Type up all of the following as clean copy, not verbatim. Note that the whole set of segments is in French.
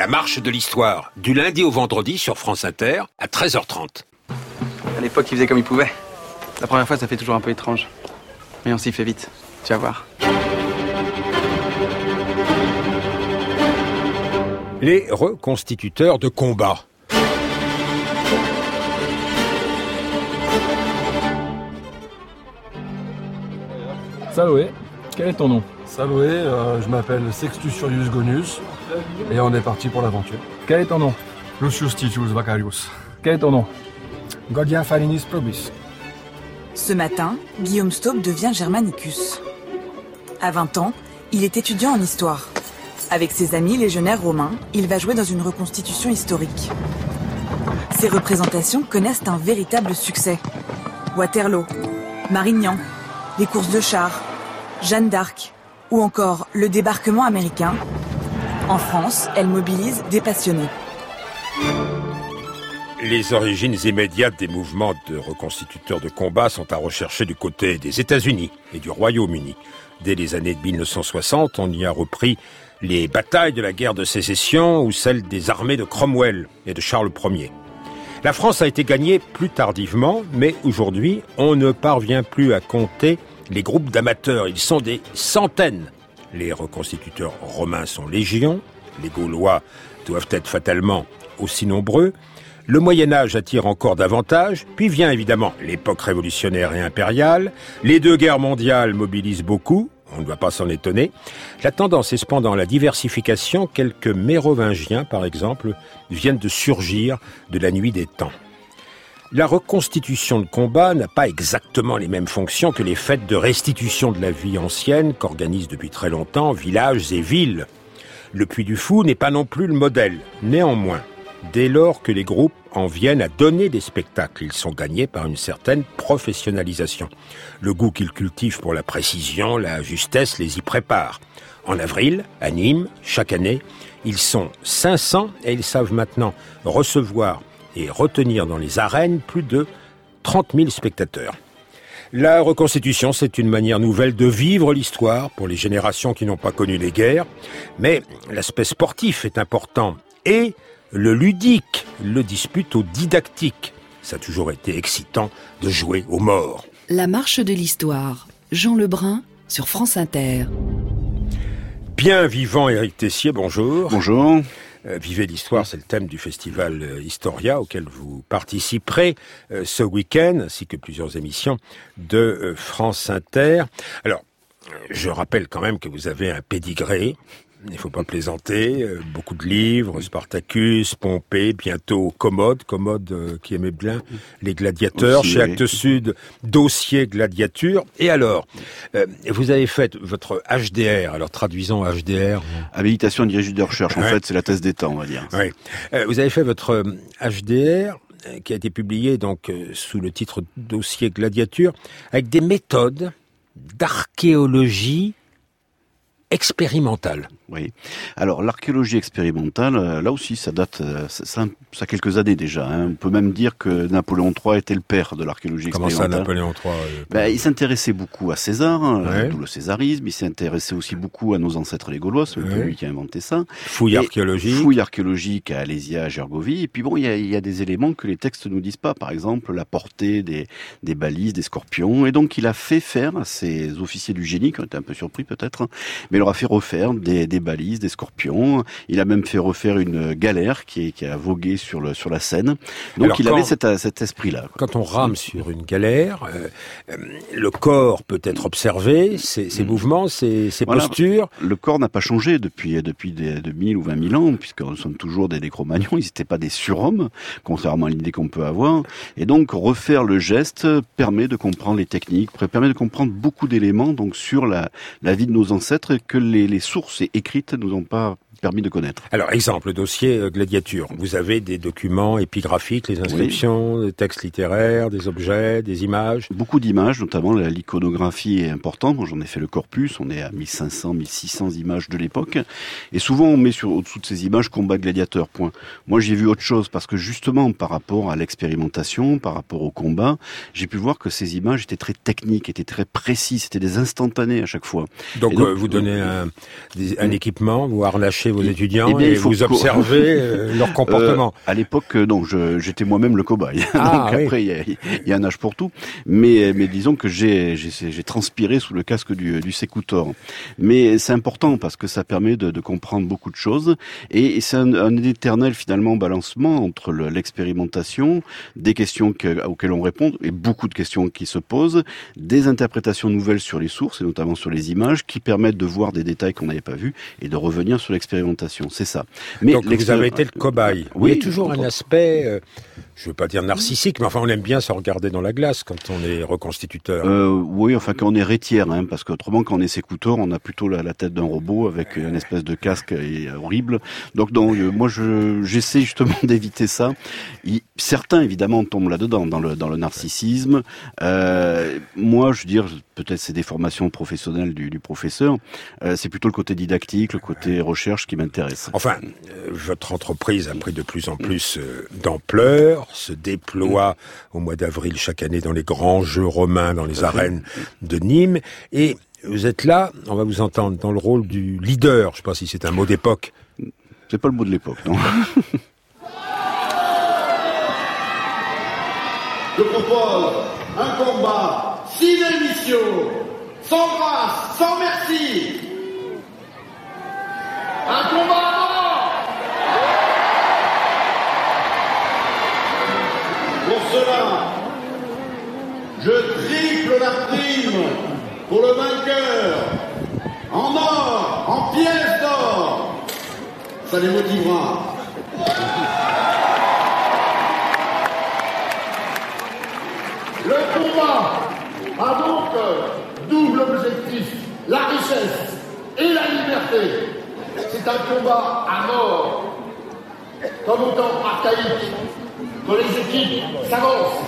marche de l'histoire, du lundi au vendredi sur France Inter, à 13h30. À l'époque, il faisait comme il pouvait. La première fois, ça fait toujours un peu étrange. Mais on s'y fait vite, tu vas voir. Les reconstituteurs de combat. Saloé, quel est ton nom? Saloé, je m'appelle Sextus Furius Gonius et on est parti pour l'aventure. Quel est ton nom? Lucius Titius Vacarius. Quel est ton nom? Gaudia Farinis Probus. Ce matin, Guillaume Staub devient Germanicus. À 20 ans, il est étudiant en histoire. Avec ses amis légionnaires romains, il va jouer dans une reconstitution historique. Ces représentations connaissent un véritable succès. Waterloo, Marignan, les courses de chars, Jeanne d'Arc ou encore le débarquement américain. En France, elles mobilisent des passionnés. Les origines immédiates des mouvements de reconstituteurs de combat sont à rechercher du côté des États-Unis et du Royaume-Uni. Dès les années 1960, on y a repris les batailles de la guerre de sécession ou celles des armées de Cromwell et de Charles Ier. La France a été gagnée plus tardivement, mais aujourd'hui, on ne parvient plus à compter les groupes d'amateurs. Ils sont des centaines. Les reconstituteurs romains sont légion, les Gaulois doivent être fatalement aussi nombreux. Le Moyen-Âge attire encore davantage, puis vient évidemment l'époque révolutionnaire et impériale. Les 2 guerres mondiales mobilisent beaucoup, on ne doit pas s'en étonner. La tendance est cependant la diversification. Quelques Mérovingiens, par exemple, viennent de surgir de la nuit des temps. La reconstitution de combat n'a pas exactement les mêmes fonctions que les fêtes de restitution de la vie ancienne qu'organisent depuis très longtemps villages et villes. Le Puy du Fou n'est pas non plus le modèle. Néanmoins, dès lors que les groupes en viennent à donner des spectacles, ils sont gagnés par une certaine professionnalisation. Le goût qu'ils cultivent pour la précision, la justesse les y prépare. En avril, à Nîmes, chaque année, ils sont 500 et ils savent maintenant recevoir et retenir dans les arènes plus de 30 000 spectateurs. La reconstitution, c'est une manière nouvelle de vivre l'histoire pour les générations qui n'ont pas connu les guerres. Mais l'aspect sportif est important et le ludique le dispute au didactique. Ça a toujours été excitant de jouer aux morts. La marche de l'histoire. Jean Lebrun sur France Inter. Bien vivant Éric Tessier, bonjour. Bonjour. Vivez l'histoire, c'est le thème du festival Historia auquel vous participerez ce week-end, ainsi que plusieurs émissions de France Inter. Alors, je rappelle quand même que vous avez un pédigré. Il ne faut pas plaisanter, beaucoup de livres, Spartacus, Pompée, bientôt Commode qui aimait bien les gladiateurs, aussi, chez Actes Sud, dossier gladiature. Et alors, vous avez fait votre HDR, alors traduisons HDR. Habilitation à diriger de recherche, en fait, c'est la thèse d'État, on va dire. Oui. Vous avez fait votre HDR, qui a été publié donc sous le titre Dossier gladiature, avec des méthodes d'archéologie expérimentale. Oui. Alors, l'archéologie expérimentale, là aussi, ça date, ça a quelques années déjà. On peut même dire que Napoléon III était le père de l'archéologie expérimentale. Comment ça, Napoléon III Il s'intéressait beaucoup à César, d'où le césarisme. Il s'intéressait aussi beaucoup à nos ancêtres les Gaulois, c'est lui qui a inventé ça. Fouille archéologique à Alésia, à Gergovie. Et puis bon, il y a des éléments que les textes nous disent pas. Par exemple, la portée des balises, des scorpions. Et donc, il a fait faire à ses officiers du génie, qui ont été un peu surpris peut-être, mais il leur a fait refaire des balises, des scorpions. Il a même fait refaire une galère qui a vogué sur la Seine. Donc il avait cet esprit-là. Quand on rame sur une galère, le corps peut être observé, ses mouvements, ses postures. Le corps n'a pas changé depuis 2000 ou 20 000 ans, puisque nous sommes toujours des Cro-Magnons. Ils n'étaient pas des surhommes, contrairement à l'idée qu'on peut avoir. Et donc refaire le geste permet de comprendre les techniques, permet de comprendre beaucoup d'éléments donc sur la vie de nos ancêtres que les sources écrites nous ont pas permis de connaître. Alors, exemple, dossier gladiature. Vous avez des documents épigraphiques, les inscriptions, des textes littéraires, des objets, des images. Beaucoup d'images, notamment l'iconographie est importante. Moi, j'en ai fait le corpus. On est à 1500, 1600 images de l'époque. Et souvent, on met au-dessous de ces images combat gladiateur, point. Moi, j'ai vu autre chose parce que justement, par rapport à l'expérimentation, par rapport au combat, j'ai pu voir que ces images étaient très techniques, étaient très précises, c'était des instantanés à chaque fois. Donc vous donnez avez un équipement, vous harnachez vos étudiants bien, et vous observez leur comportement. À l'époque, non, j'étais moi-même le cobaye. Ah, donc oui. après, il y a un âge pour tout. Mais disons que j'ai transpiré sous le casque du sécoutor. Mais c'est important parce que ça permet de comprendre beaucoup de choses. Et c'est un éternel, finalement, balancement entre l'expérimentation, des questions auxquelles on répond, et beaucoup de questions qui se posent, des interprétations nouvelles sur les sources, et notamment sur les images, qui permettent de voir des détails qu'on n'avait pas vus, et de revenir sur l'expérimentation. C'est ça. Mais donc vous avez été le cobaye. Oui, il y a toujours un aspect, je ne veux pas dire narcissique, mais enfin on aime bien se regarder dans la glace quand on est reconstituteur. Oui, enfin quand on est rétière, parce qu'autrement quand on est sécouteur, on a plutôt la tête d'un robot avec une espèce de casque horrible. Donc moi j'essaie justement d'éviter ça. Certains évidemment tombent là-dedans, dans le narcissisme. Moi je veux dire, peut-être c'est des formations professionnelles du professeur, c'est plutôt le côté didactique, le côté recherche qui m'intéresse. Enfin, votre entreprise a pris de plus en plus d'ampleur, se déploie au mois d'avril chaque année dans les grands jeux romains, dans les arènes de Nîmes, et vous êtes là, on va vous entendre, dans le rôle du leader, je ne sais pas si c'est un mot d'époque. C'est pas le mot de l'époque, non. Je propose un combat sin émission, sans grâce, sans merci. Un combat à mort. Pour cela, je triple la prime pour le vainqueur en or, en pièces d'or. Ça les motivera. Le combat a donc double objectif, la richesse et la liberté. C'est un combat à mort, comme au temps archaïque, quand les équipes s'avancent.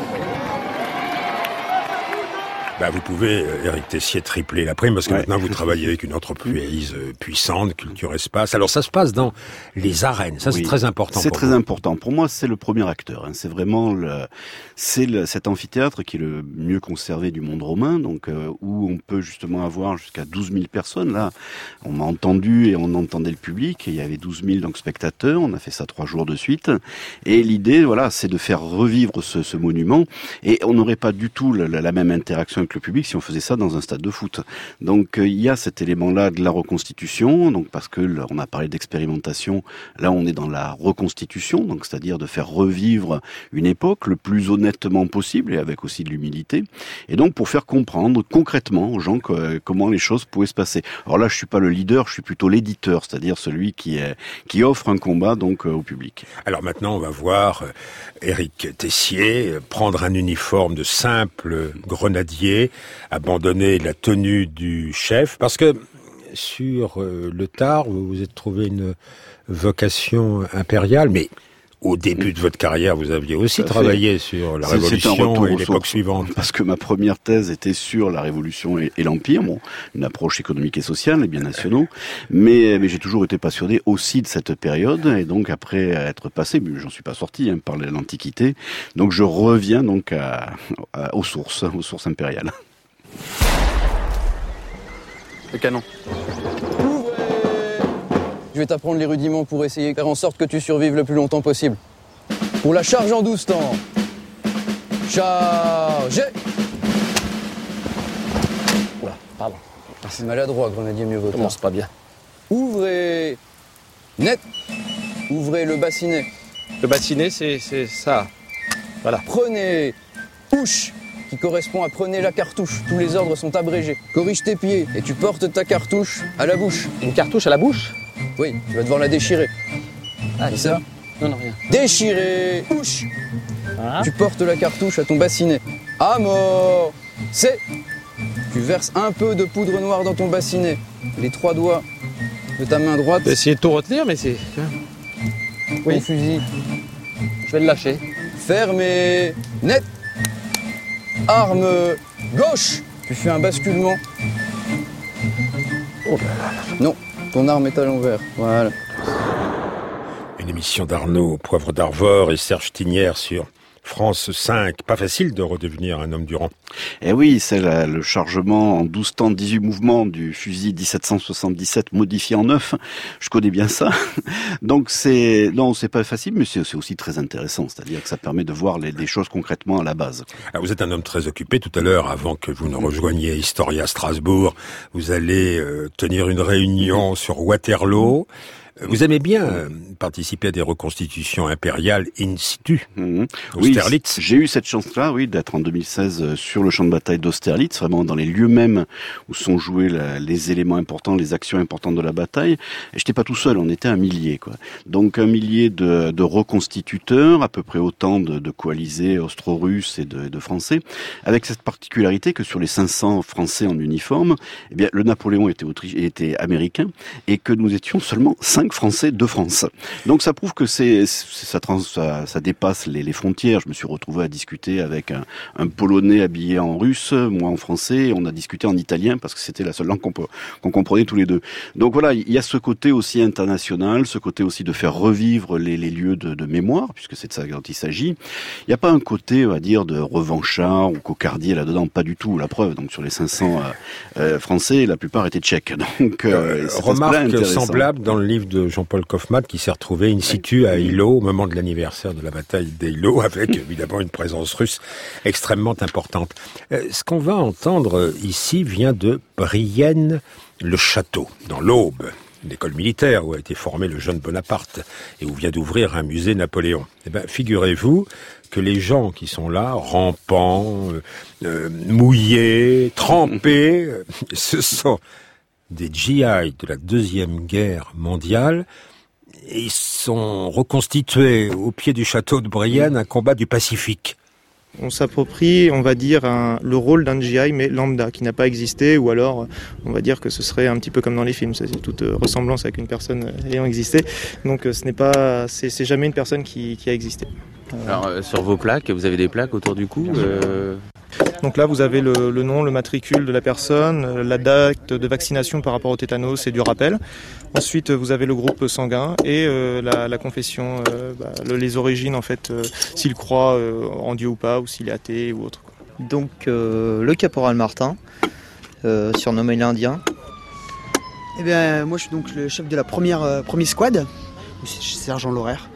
Vous pouvez, Éric Tessier, tripler la prime, parce que maintenant vous travaillez avec une entreprise puissante, Culture Espace. Alors ça se passe dans les arènes, ça c'est très important. C'est très important. Pour moi, c'est le premier acteur. C'est vraiment cet amphithéâtre qui est le mieux conservé du monde romain, donc où on peut justement avoir jusqu'à 12 000 personnes. Là, on m'a entendu et on entendait le public. Et il y avait 12 000 donc spectateurs. On a fait ça 3 jours de suite. Et l'idée, c'est de faire revivre ce monument. Et on n'aurait pas du tout la même interaction avec le public si on faisait ça dans un stade de foot. Donc il y a cet élément-là de la reconstitution, donc parce que on a parlé d'expérimentation, là on est dans la reconstitution, donc c'est-à-dire de faire revivre une époque le plus honnêtement possible et avec aussi de l'humilité, et donc pour faire comprendre concrètement aux gens comment les choses pouvaient se passer. Alors là je suis pas le leader, je suis plutôt l'éditeur, c'est-à-dire celui qui offre un combat donc au public. Alors maintenant on va voir Éric Tessier prendre un uniforme de simple grenadier, abandonner la tenue du chef, parce que sur le tard, vous vous êtes trouvé une vocation impériale, mais au début de votre carrière, vous aviez aussi travaillé sur la Révolution et l'époque suivante. Parce que ma première thèse était sur la Révolution et l'Empire, une approche économique et sociale, les biens nationaux, mais j'ai toujours été passionné aussi de cette période, et donc après être passé, mais j'en suis pas sorti, par l'Antiquité, donc je reviens donc aux sources impériales. Le canon. Je vais t'apprendre les rudiments pour essayer de faire en sorte que tu survives le plus longtemps possible. Pour la charge en 12 temps. Chargez. Oula, pardon. C'est maladroit, grenadier mieux vaut. Commence pas bien. Ouvrez. Net. Ouvrez le bassinet. Le bassinet, c'est ça. Voilà. Prenez. Ouche. Qui correspond à prenez la cartouche. Tous les ordres sont abrégés. Corrige tes pieds et tu portes ta cartouche à la bouche. Une cartouche à la bouche? Oui, tu vas devoir la déchirer. Ah, c'est ça? Non, rien. Déchirer. Ouche. Tu portes la cartouche à ton bassinet. À mort. C'est. Tu verses un peu de poudre noire dans ton bassinet. Les 3 doigts de ta main droite. Je vais essayer de tout retenir, mais c'est... Oui. Ton fusil. Je vais le lâcher. Fermé. Net. Arme gauche. Tu fais un basculement. Oh là là. Non, ton arme est à l'envers. Voilà. Une émission d'Arnaud Poivre d'Arvor et Serge Tinière sur France 5, pas facile de redevenir un homme du rang. Eh oui, c'est le chargement en 12 temps, 18 mouvements du fusil 1777 modifié en 9. Je connais bien ça. Donc c'est pas facile, mais c'est aussi très intéressant. C'est-à-dire que ça permet de voir les choses concrètement à la base. Alors vous êtes un homme très occupé. Tout à l'heure, avant que vous ne rejoigniez Historia Strasbourg, vous allez tenir une réunion sur Waterloo. Vous aimez bien participer à des reconstitutions impériales in situ, Austerlitz. Oui, j'ai eu cette chance-là, d'être en 2016 sur le champ de bataille d'Austerlitz, vraiment dans les lieux mêmes où sont joués les éléments importants, les actions importantes de la bataille. Et j'étais pas tout seul, on était un millier, quoi. Donc un millier de reconstituteurs, à peu près autant de coalisés austro-russes et de Français, avec cette particularité que sur les 500 Français en uniforme, eh bien le Napoléon était américain et que nous étions seulement 5 Français de France. Donc ça prouve que ça dépasse les frontières. Je me suis retrouvé à discuter avec un Polonais habillé en russe, moi en français, et on a discuté en italien parce que c'était la seule langue qu'on comprenait tous les deux. Donc voilà, il y a ce côté aussi international, ce côté aussi de faire revivre les lieux de mémoire, puisque c'est de ça dont il s'agit. Il n'y a pas un côté, on va dire, de revanchard ou cocardier là-dedans, pas du tout. La preuve, donc sur les 500 Français, la plupart étaient tchèques. Donc remarque semblable dans le livre de Jean-Paul Kaufmann qui s'est retrouvé in situ à Eylau au moment de l'anniversaire de la bataille d'Eylau avec évidemment une présence russe extrêmement importante. Ce qu'on va entendre ici vient de Brienne-le-Château, dans l'Aube, l'école militaire où a été formé le jeune Bonaparte et où vient d'ouvrir un musée Napoléon. Eh bien, figurez-vous que les gens qui sont là, rampants, mouillés, trempés, ce sont des GI de la Deuxième Guerre mondiale. Et ils sont reconstitués au pied du château de Brienne, un combat du Pacifique. On s'approprie, on va dire, le rôle d'un GI, mais lambda, qui n'a pas existé, ou alors on va dire que ce serait un petit peu comme dans les films, c'est toute ressemblance avec une personne ayant existé. Donc c'est jamais une personne qui a existé. Alors sur vos plaques, vous avez des plaques autour du cou Donc là, vous avez le nom, le matricule de la personne, la date de vaccination par rapport au tétanos et du rappel. Ensuite, vous avez le groupe sanguin et la confession, les origines en fait, s'il croit en Dieu ou pas, ou s'il est athée ou autre. Donc le caporal Martin, surnommé l'Indien. Eh bien, moi je suis donc le chef de la première squad, sergent Lauraire.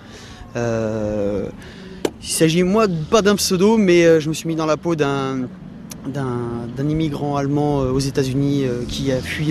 Il s'agit, moi, pas d'un pseudo, mais je me suis mis dans la peau d'un immigrant allemand aux États-Unis qui a fui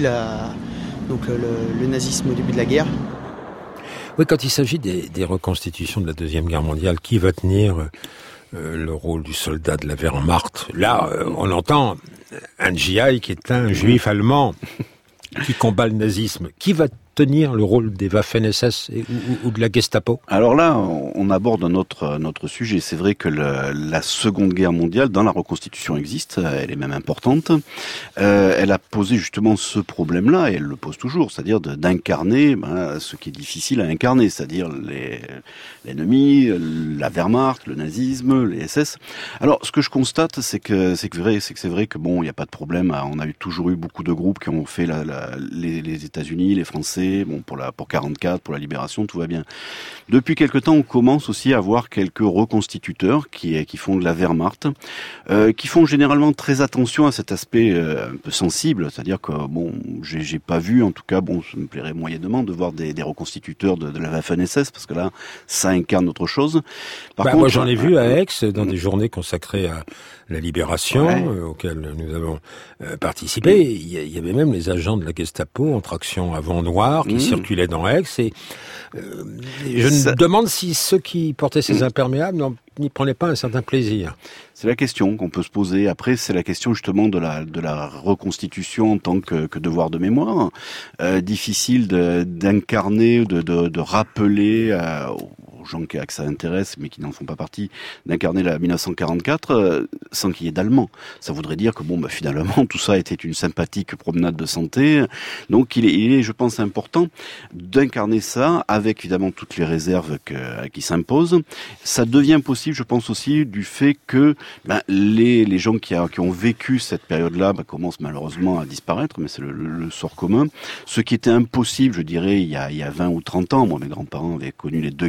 le nazisme au début de la guerre. Oui, quand il s'agit des reconstitutions de la Deuxième Guerre mondiale, qui va tenir le rôle du soldat de la Wehrmacht? Là, on entend un GI qui est un juif allemand qui combat le nazisme. Qui va tenir le rôle des Waffen-SS ou de la Gestapo? Alors là, on aborde un autre sujet. C'est vrai que la Seconde Guerre mondiale, dans la reconstitution, existe. Elle est même importante. Elle a posé justement ce problème-là, et elle le pose toujours, c'est-à-dire d'incarner ce qui est difficile à incarner, c'est-à-dire l'ennemi, la Wehrmacht, le nazisme, les SS. Alors, ce que je constate, c'est que c'est vrai que bon, il n'y a pas de problème. On a toujours eu beaucoup de groupes qui ont fait les États-Unis, les Français. Bon, pour 44, pour la libération, tout va bien. Depuis quelque temps, on commence aussi à voir quelques reconstituteurs qui font de la Wehrmacht, qui font généralement très attention à cet aspect un peu sensible, c'est-à-dire que bon, j'ai pas vu, en tout cas, bon, ça me plairait moyennement de voir des reconstituteurs de la Waffen-SS, parce que là, ça incarne autre chose. Par contre, moi, j'en ai vu à Aix, dans des journées consacrées à la libération, auxquelles nous avons participé. Il y avait même les agents de la Gestapo en traction avant noir qui circulaient dans Aix. Et je me demande si ceux qui portaient ces imperméables n'y prenaient pas un certain plaisir. C'est la question qu'on peut se poser. Après, c'est la question justement de la reconstitution en tant que devoir de mémoire. Difficile d'incarner, de rappeler aux gens que ça intéresse, mais qui n'en font pas partie, d'incarner la 1944 sans qu'il y ait d'allemand. Ça voudrait dire que finalement, tout ça était une sympathique promenade de santé. Donc, il est, je pense, important d'incarner ça avec évidemment toutes les réserves qui s'imposent. Ça devient possible, je pense aussi, du fait que les gens qui ont vécu cette période-là commencent malheureusement à disparaître, mais c'est le sort commun. Ce qui était impossible, je dirais, il y a 20 ou 30 ans. Moi, mes grands-parents avaient connu les deux guerres.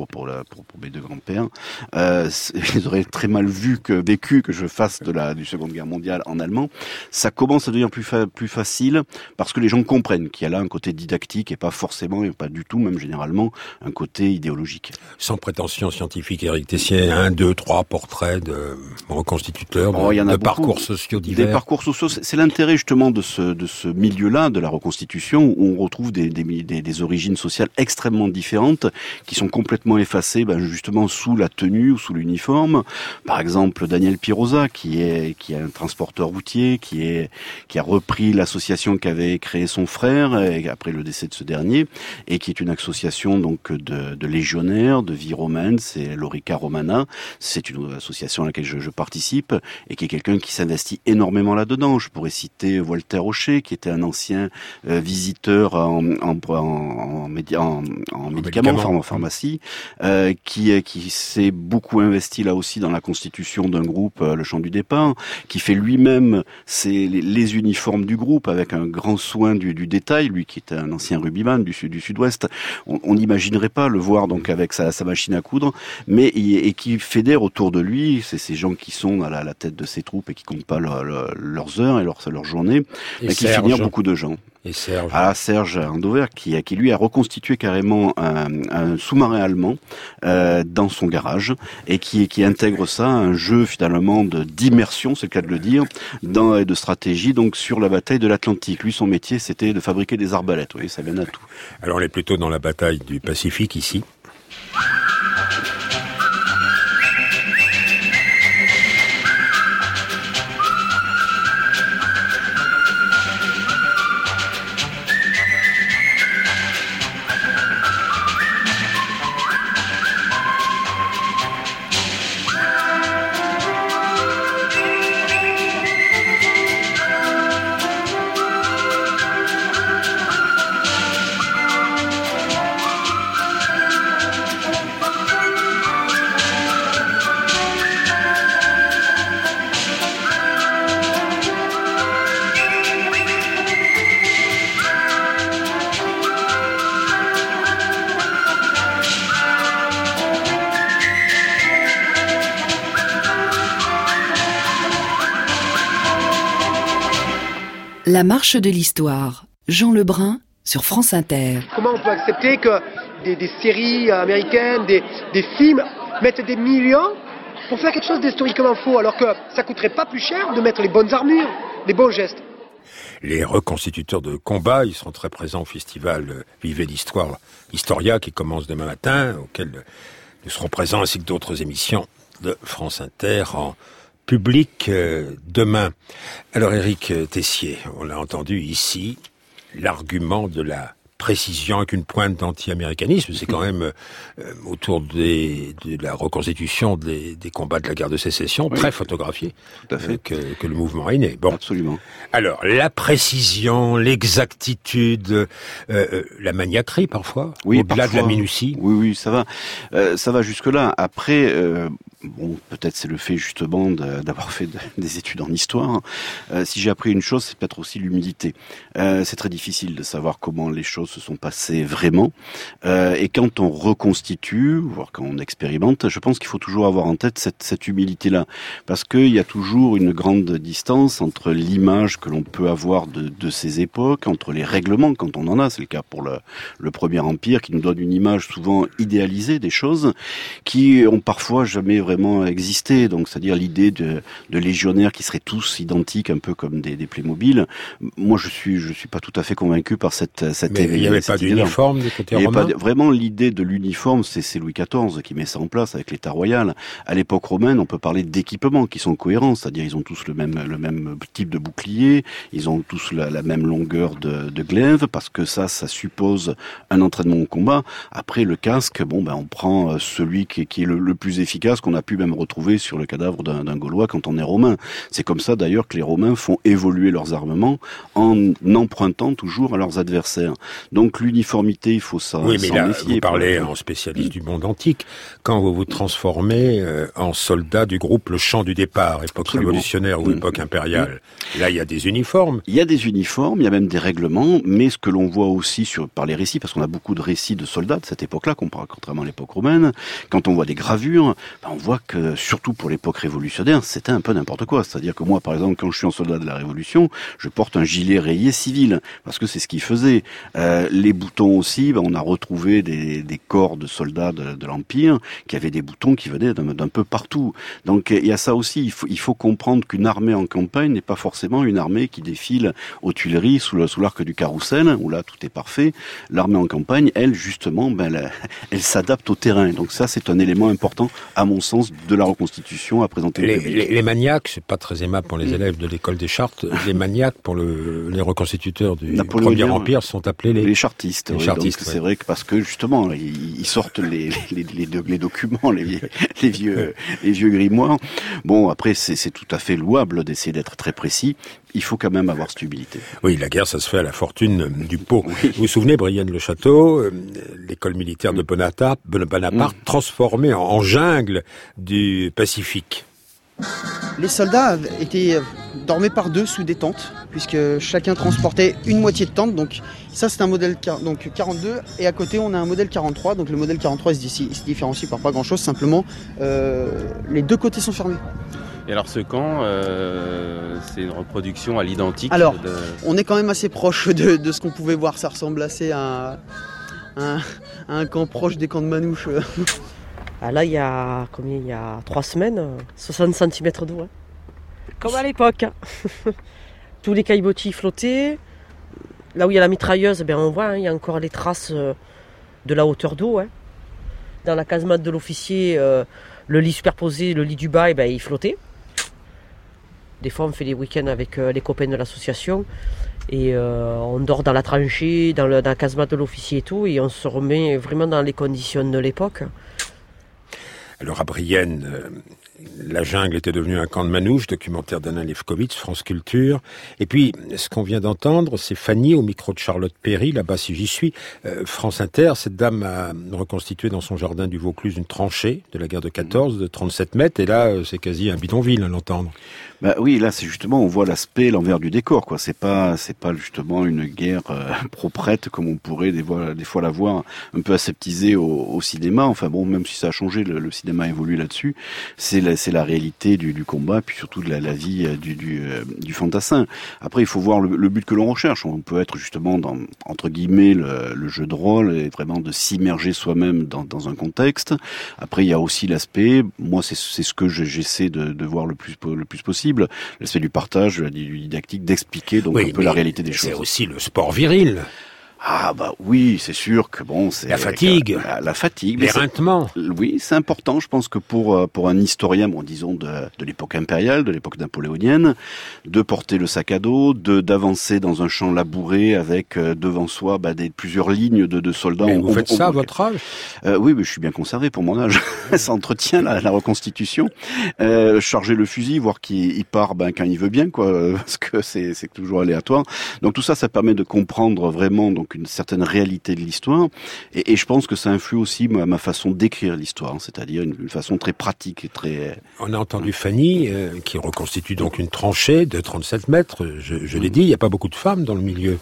pour mes deux grands-pères. Ils auraient très mal vécu que je fasse du Seconde Guerre mondiale en allemand. Ça commence à devenir plus facile parce que les gens comprennent qu'il y a là un côté didactique et pas forcément, et pas du tout, même généralement, un côté idéologique. Sans prétention scientifique, Éric Tessier, 1, 2, 3 portraits de reconstituteurs, de parcours sociaux divers. Des parcours sociaux, c'est l'intérêt justement de ce milieu-là, de la reconstitution, où on retrouve des origines sociales extrêmement différentes, qui sont complètement effacées, justement sous la tenue ou sous l'uniforme. Par exemple, Daniel Pirosa, qui est un transporteur routier, qui a repris l'association qu'avait créée son frère après le décès de ce dernier, et qui est une association donc de légionnaires, de vie romaine, c'est l'Orica Romana. C'est une association à laquelle je participe et qui est quelqu'un qui s'investit énormément là-dedans. Je pourrais citer Walter Rocher, qui était un ancien visiteur en médicaments, en pharmacie, qui s'est beaucoup investi là aussi dans la constitution d'un groupe, le Chant du Départ, qui fait lui-même les uniformes du groupe avec un grand soin du détail, lui qui était un ancien rugbyman du sud-ouest. On n'imaginerait pas le voir donc avec sa machine à coudre, et qui fédère autour de lui, c'est ces gens qui sont à la tête de ces troupes et qui comptent pas leurs heures et leurs journées, mais qui fédèrent beaucoup de gens. Et Serge. Serge Andover, qui lui a reconstitué carrément un sous-marin allemand dans son garage, et qui intègre ça, un jeu finalement d'immersion, c'est le cas de le dire, de stratégie donc sur la bataille de l'Atlantique. Lui, son métier, c'était de fabriquer des arbalètes. Vous voyez, ça vient à tout. Alors, on est plutôt dans la bataille du Pacifique ici. La marche de l'histoire. Jean Lebrun sur France Inter. Comment on peut accepter que des séries américaines, des films mettent des millions pour faire quelque chose d'historiquement faux, alors que ça coûterait pas plus cher de mettre les bonnes armures, les bons gestes. Les reconstituteurs de combat, ils seront très présents au festival Vivez l'Histoire, Historia, qui commence demain matin, auquel nous serons présents, ainsi que d'autres émissions de France Inter en public demain. Alors Éric Tessier, on l'a entendu ici, l'argument de la précision avec une pointe d'anti-américanisme, c'est quand même autour de la reconstitution des combats de la guerre de sécession, oui, très photographié, tout à fait. Que le mouvement est né. Bon, absolument. Alors, la précision, l'exactitude, la maniaquerie parfois, au-delà de la minutie. Oui, ça va jusque-là. Après, peut-être c'est le fait justement d'avoir fait des études en histoire. Si j'ai appris une chose, c'est peut-être aussi l'humilité. C'est très difficile de savoir comment les choses se sont passées vraiment. Et quand on reconstitue, voire quand on expérimente, je pense qu'il faut toujours avoir en tête cette humilité-là. Parce qu'il y a toujours une grande distance entre l'image que l'on peut avoir de ces époques, entre les règlements, quand on en a, c'est le cas pour le Premier Empire, qui nous donne une image souvent idéalisée des choses, qui ont parfois jamais vraiment existé. Donc, c'est-à-dire l'idée de légionnaires qui seraient tous identiques, un peu comme des Playmobil. Moi, je suis pas tout à fait convaincu par cette il n'y avait pas d'uniforme du côté romain. Vraiment, l'idée de l'uniforme, c'est Louis XIV qui met ça en place avec l'État royal. À l'époque romaine, on peut parler d'équipements qui sont cohérents, c'est-à-dire ils ont tous le même type de bouclier, ils ont tous la même longueur de glaive, parce que ça suppose un entraînement au combat. Après, le casque, on prend celui qui est le plus efficace, qu'on a pu même retrouver sur le cadavre d'un Gaulois quand on est romain. C'est comme ça d'ailleurs que les Romains font évoluer leurs armements en empruntant toujours à leurs adversaires. Donc l'uniformité, il faut ça. Oui, mais là, méfier, vous parlez en spécialiste du monde antique. Quand vous vous transformez en soldat du groupe Le Chant du Départ, époque révolutionnaire ou époque impériale, là, il y a des uniformes. Il y a des uniformes, il y a même des règlements, mais ce que l'on voit aussi par les récits, parce qu'on a beaucoup de récits de soldats de cette époque-là, contrairement à l'époque romaine, quand on voit des gravures, on voit que, surtout pour l'époque révolutionnaire, c'était un peu n'importe quoi. C'est-à-dire que moi, par exemple, quand je suis un soldat de la Révolution, je porte un gilet rayé civil, parce que c'est ce qu'ils faisaient. Les boutons aussi, on a retrouvé des corps de soldats de l'Empire qui avaient des boutons qui venaient d'un peu partout. Donc il y a ça aussi, il faut comprendre qu'une armée en campagne n'est pas forcément une armée qui défile aux Tuileries sous l'arc du Carrousel, où là tout est parfait. L'armée en campagne, elle, justement, elle s'adapte au terrain. Donc ça, c'est un élément important, à mon sens, de la reconstitution à présenter. Les maniaques, c'est pas très aimable pour les élèves de l'école des chartes. Les maniaques, pour les reconstituteurs du Premier Empire, sont appelés les chartistes. Les chartistes, donc, c'est vrai que parce que justement, ils sortent les documents, les vieux grimoires. Bon, après, c'est tout à fait louable d'essayer d'être très précis. Il faut quand même avoir cette humilité. Oui, la guerre, ça se fait à la fortune du pot. Oui. Vous vous souvenez, Brienne-le-Château, l'école militaire de Bonaparte, transformée en jungle du Pacifique. Les soldats dormaient par deux sous des tentes, puisque chacun transportait une moitié de tente. Donc ça, c'est un modèle 42, et à côté, on a un modèle 43. Donc le modèle 43 il se différencie par pas grand-chose, simplement les deux côtés sont fermés. Et alors ce camp, c'est une reproduction à l'identique? Alors, on est quand même assez proche de ce qu'on pouvait voir. Ça ressemble assez à un camp proche des camps de Manouche. Ah là, il y a 3 semaines, 60 cm d'eau. Hein. Comme à l'époque. Tous les caillebotis flottaient. Là où il y a la mitrailleuse, on voit, il y a encore les traces de la hauteur d'eau. Hein. Dans la casemate de l'officier, le lit superposé, le lit du bas, il flottait. Des fois, on fait des week-ends avec les copains de l'association et on dort dans la tranchée, dans la casemate de l'officier et tout, et on se remet vraiment dans les conditions de l'époque. Alors à Brienne, la jungle était devenue un camp de manouches, documentaire d'Alain Lefkowitz, France Culture. Et puis, ce qu'on vient d'entendre, c'est Fanny au micro de Charlotte Perry, là-bas si j'y suis. France Inter, cette dame a reconstitué dans son jardin du Vaucluse une tranchée de la guerre de 14, de 37 mètres, et là, c'est quasi un bidonville à l'entendre. Oui, là, c'est justement, on voit l'aspect, l'envers du décor, quoi. C'est pas justement une guerre proprette comme on pourrait des fois la voir un peu aseptisée au cinéma. Enfin bon, même si ça a changé, le cinéma évolue là-dessus. C'est la réalité du combat, puis surtout de la vie du fantassin. Après, il faut voir le but que l'on recherche. On peut être justement dans, entre guillemets, le jeu de rôle, et vraiment de s'immerger soi-même dans un contexte. Après, il y a aussi l'aspect, moi, c'est ce que j'essaie de voir le plus possible, l'aspect du partage, du didactique, d'expliquer donc un peu la réalité des choses. C'est aussi le sport viril. Ah oui, c'est sûr que c'est la fatigue, la fatigue, l'éreintement. Oui, c'est important. Je pense que pour un historien, disons de l'époque impériale, de l'époque napoléonienne, de porter le sac à dos, d'avancer dans un champ labouré avec devant soi plusieurs lignes de soldats. Mais vous faites ça à votre âge? Oui, mais je suis bien conservé pour mon âge. Ça entretient la reconstitution. Charger le fusil, voir qu'il part quand il veut bien, quoi, parce que c'est toujours aléatoire. Donc tout ça, ça permet de comprendre vraiment une certaine réalité de l'histoire, et je pense que ça influe aussi ma façon d'écrire l'histoire, c'est-à-dire une façon très pratique et très... On a entendu Fanny, qui reconstitue donc une tranchée de 37 mètres, je l'ai dit, il n'y a pas beaucoup de femmes dans le milieu.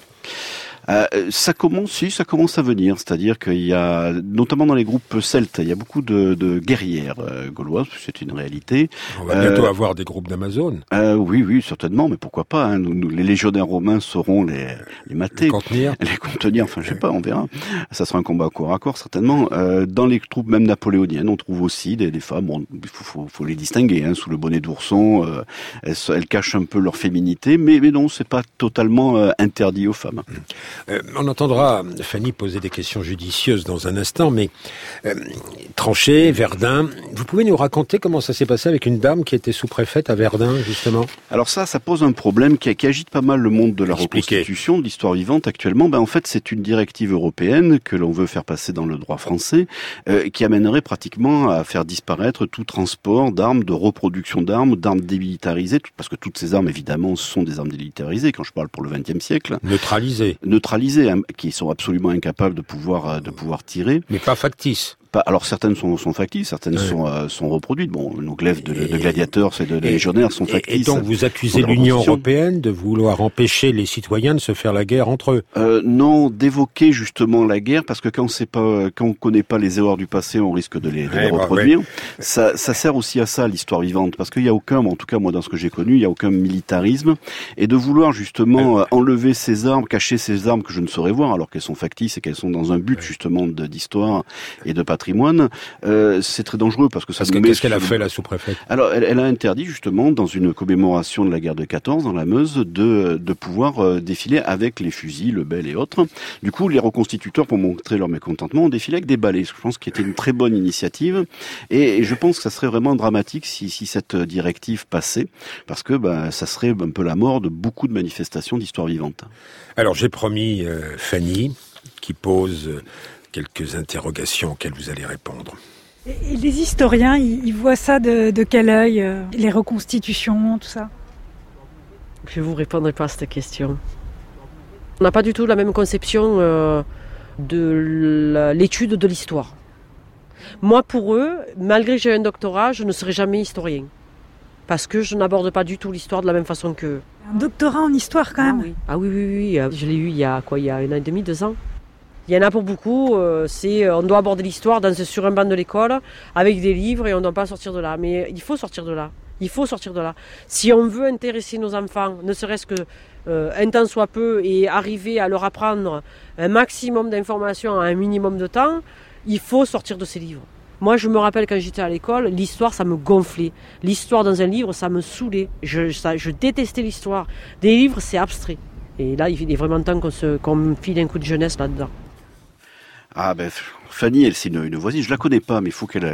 Ça commence à venir, c'est-à-dire qu'il y a, notamment dans les groupes celtes, il y a beaucoup de guerrières gauloises, c'est une réalité. On va bientôt avoir des groupes d'Amazones. Oui, certainement, mais pourquoi pas, hein. Les légionnaires romains sauront les mater. Les contenir, enfin je sais pas, on verra. Ça sera un combat corps à corps, certainement. Dans les troupes même napoléoniennes, on trouve aussi des femmes, il faut les distinguer, hein, sous le bonnet d'ourson, elles cachent un peu leur féminité, mais non, c'est pas totalement interdit aux femmes. On entendra Fanny poser des questions judicieuses dans un instant, mais Tranchée, Verdun, vous pouvez nous raconter comment ça s'est passé avec une dame qui était sous-préfète à Verdun, justement? Alors ça pose un problème qui agite pas mal le monde de la reconstitution, de l'histoire vivante actuellement. En fait, c'est une directive européenne que l'on veut faire passer dans le droit français, qui amènerait pratiquement à faire disparaître tout transport d'armes, de reproduction d'armes démilitarisées, parce que toutes ces armes, évidemment, sont des armes démilitarisées, quand je parle pour le XXe siècle. Neutralisées. neutralisées, hein, qui sont absolument incapables de pouvoir tirer. Mais pas factices. Alors certaines sont factices, certaines sont reproduites. Bon, nos glaives de gladiateurs, c'est de légionnaires sont factices. Et donc vous accusez l'Union européenne de vouloir empêcher les citoyens de se faire la guerre entre eux. Non, d'évoquer justement la guerre, parce que quand on connaît pas les erreurs du passé, on risque de les reproduire. Ça sert aussi à ça, l'histoire vivante, parce qu'il y a aucun, en tout cas moi dans ce que j'ai connu, il y a aucun militarisme, et de vouloir justement enlever ces armes, cacher ces armes que je ne saurais voir, alors qu'elles sont factices et qu'elles sont dans un but justement d'histoire et de patrimoine, c'est très dangereux parce que ça nous met... Qu'est-ce qu'elle a fait, la sous-préfète? Alors, elle a interdit justement, dans une commémoration de la guerre de 14, dans la Meuse, de pouvoir défiler avec les fusils, le bel et autres. Du coup, les reconstituteurs, pour montrer leur mécontentement, ont défilé avec des balais. Je pense qu'il était une très bonne initiative. Et je pense que ça serait vraiment dramatique si cette directive passait, parce que ça serait un peu la mort de beaucoup de manifestations d'histoire vivante. Alors, j'ai promis Fanny, qui pose quelques interrogations auxquelles vous allez répondre. Et les historiens, ils voient ça de quel œil, les reconstitutions, tout ça? Je ne vous répondrai pas à cette question. On n'a pas du tout la même conception de l'étude de l'histoire. Moi, pour eux, malgré que j'ai un doctorat, je ne serai jamais historien. Parce que je n'aborde pas du tout l'histoire de la même façon qu'eux. Un doctorat en histoire, quand même? Ah oui. Je l'ai eu il y a 1 an et demi, 2 ans. Il y en a pour beaucoup, on doit aborder l'histoire sur un banc de l'école, avec des livres, et on ne doit pas sortir de là. Mais il faut sortir de là. Si on veut intéresser nos enfants, ne serait-ce que un temps soit peu, et arriver à leur apprendre un maximum d'informations en un minimum de temps, il faut sortir de ces livres. Moi, je me rappelle quand j'étais à l'école, l'histoire, ça me gonflait. L'histoire dans un livre, ça me saoulait. Je détestais l'histoire. Des livres, c'est abstrait. Et là, il est vraiment temps qu'on me file un coup de jeunesse là-dedans. Ah Fanny, c'est une voisine, je la connais pas, mais il faut qu'elle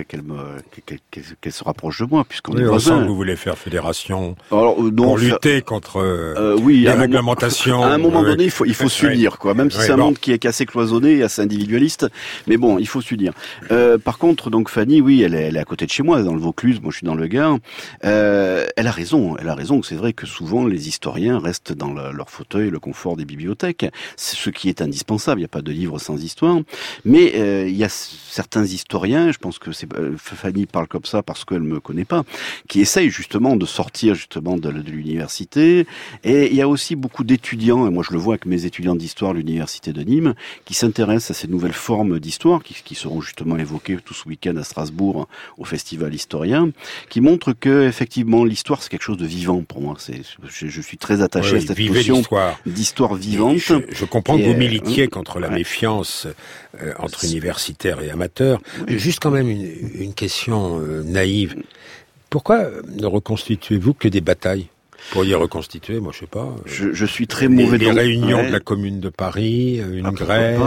se rapproche de moi, puisqu'on est voisins. Vous voulez faire fédération pour lutter contre la réglementation. À un moment donné, il faut s'unir, quoi. Même si c'est un monde qui est assez cloisonné, assez individualiste, mais bon, il faut s'unir. Par contre, donc Fanny, oui, elle est à côté de chez moi, dans le Vaucluse. Moi, je suis dans le Gard. Elle a raison. C'est vrai que souvent les historiens restent dans leur fauteuil, le confort des bibliothèques. C'est ce qui est indispensable. Il n'y a pas de livre sans histoire, mais il y a certains historiens, je pense que Fanny parle comme ça parce qu'elle me connaît pas, qui essayent justement de sortir justement de l'université. Et il y a aussi beaucoup d'étudiants, et moi je le vois avec mes étudiants d'histoire de l'université de Nîmes, qui s'intéressent à ces nouvelles formes d'histoire, qui seront justement évoquées tout ce week-end à Strasbourg au festival historien, qui montrent que effectivement l'histoire c'est quelque chose de vivant pour moi. Je suis très attaché à cette notion d'histoire vivante. Je comprends que vous militiez contre la méfiance entre universitaires et amateurs. Juste quand même une question naïve. Pourquoi ne reconstituez-vous que des batailles? Vous pourriez reconstituer, moi je sais pas. Je suis très mauvais dans les réunions de la Commune de Paris, une grève.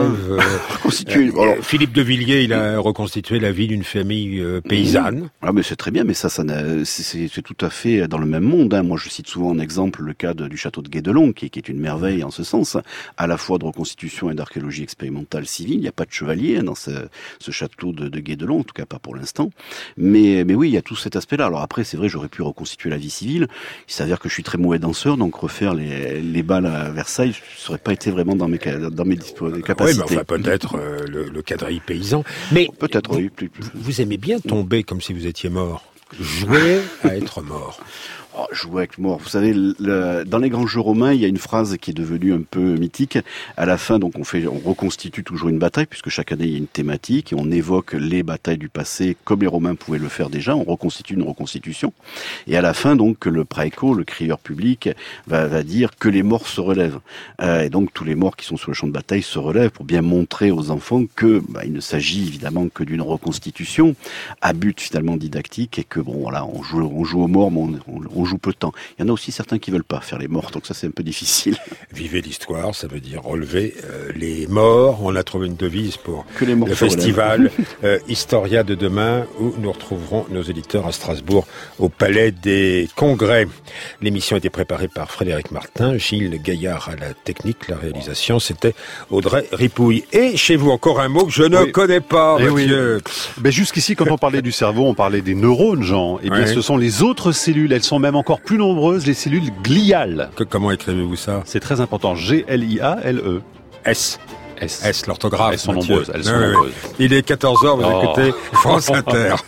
Philippe de Villiers, il a reconstitué la vie d'une famille paysanne. Ah mais c'est très bien, mais c'est tout à fait dans le même monde. Hein. Moi je cite souvent en exemple le cas du château de Guédelon, qui est une merveille en ce sens, à la fois de reconstitution et d'archéologie expérimentale civile. Il n'y a pas de chevalier dans ce château de Guédelon, en tout cas pas pour l'instant. Mais oui, il y a tout cet aspect-là. Alors après, c'est vrai, j'aurais pu reconstituer la vie civile. Il s'avère que je suis très mauvais danseur, donc refaire les balles à Versailles, ça n'aurait pas été vraiment dans mes capacités. Oui, mais enfin peut-être le quadrille paysan. Mais peut-être, oui. Vous aimez bien tomber comme si vous étiez mort. Jouer à être mort. Jouer avec mort. Vous savez, dans les grands jeux romains, il y a une phrase qui est devenue un peu mythique. À la fin, donc, on reconstitue toujours une bataille, puisque chaque année, il y a une thématique, et on évoque les batailles du passé, comme les Romains pouvaient le faire déjà. On reconstitue une reconstitution. Et à la fin, donc, le praeco, le crieur public, va dire que les morts se relèvent. Et donc, tous les morts qui sont sur le champ de bataille se relèvent pour bien montrer aux enfants que, il ne s'agit évidemment que d'une reconstitution à but finalement didactique, et que on joue aux morts, mais on joue peu de temps. Il y en a aussi certains qui veulent pas faire les morts, donc ça c'est un peu difficile. Vivez l'histoire, ça veut dire relever les morts. On a trouvé une devise pour le festival Historia de demain, où nous retrouverons nos éditeurs à Strasbourg, au Palais des Congrès. L'émission a été préparée par Frédéric Martin, Gilles Gaillard à la technique, la réalisation, c'était Audrey Ripouille. Et chez vous, encore un mot que je ne connais pas, monsieur. Mais jusqu'ici, quand on parlait du cerveau, on parlait des neurones, Jean. Eh bien, ce sont les autres cellules, elles sont même encore plus nombreuses, les cellules gliales. Comment écrivez-vous ça? C'est très important, G-L-I-A-L-E. S. S, l'orthographe. Elles sont Mathieu. nombreuses. Elles sont nombreuses. Il est 14h, vous écoutez France Inter.